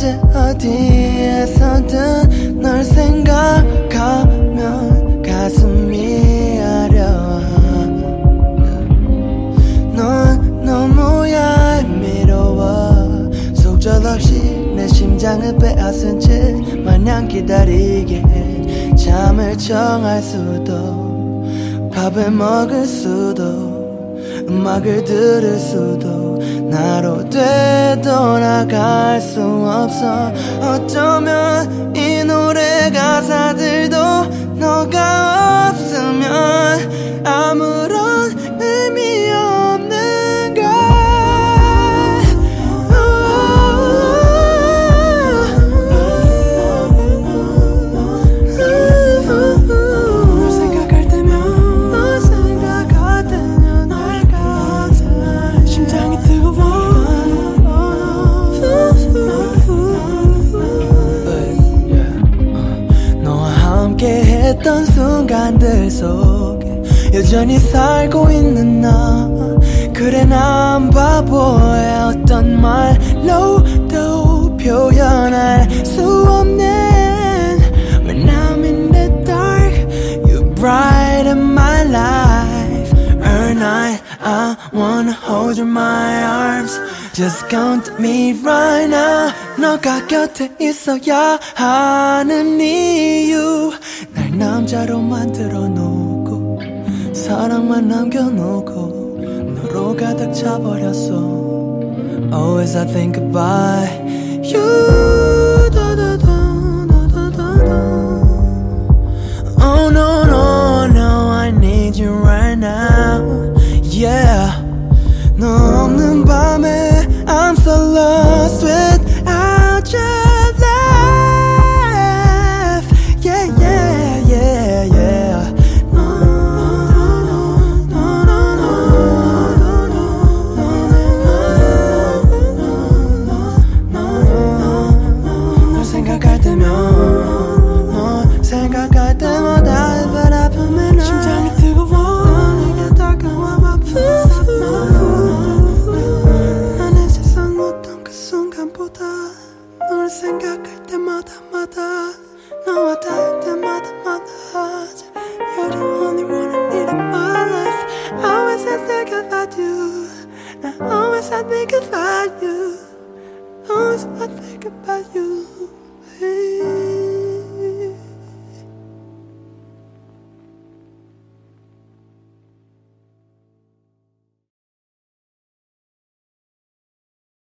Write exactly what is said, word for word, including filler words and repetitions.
언제 어디에서든 널 생각하면 가슴이 아려와. 넌 너무 얄미로워. 속절없이 내 심장을 빼앗은 채 마냥 기다리게 해. 잠을 청할 수도 밥을 먹을 수도 음악을 들을 수도 나로 되돌아갈 수 없어. 어쩌면 이 노래 가사들도 너가 없으면 아무런 의미 없는 걸. 널 생각할 때면 널 생각할 때면 날 가슴 심장이 뜨거워. 너와 함께 했던 순간들 속에 여전히 살고 있는 나. 그래 난 바보야. 어떤 말로도 표현할 수 없는 When I'm in the dark You brighten my life. Every night I wanna hold you in my arms. Just count me right now. 너가 곁에 있어야 하는 이유. 날 남자로 만들어 놓고 사랑만 남겨놓고 너로 가득 차버렸어. Always I think about you.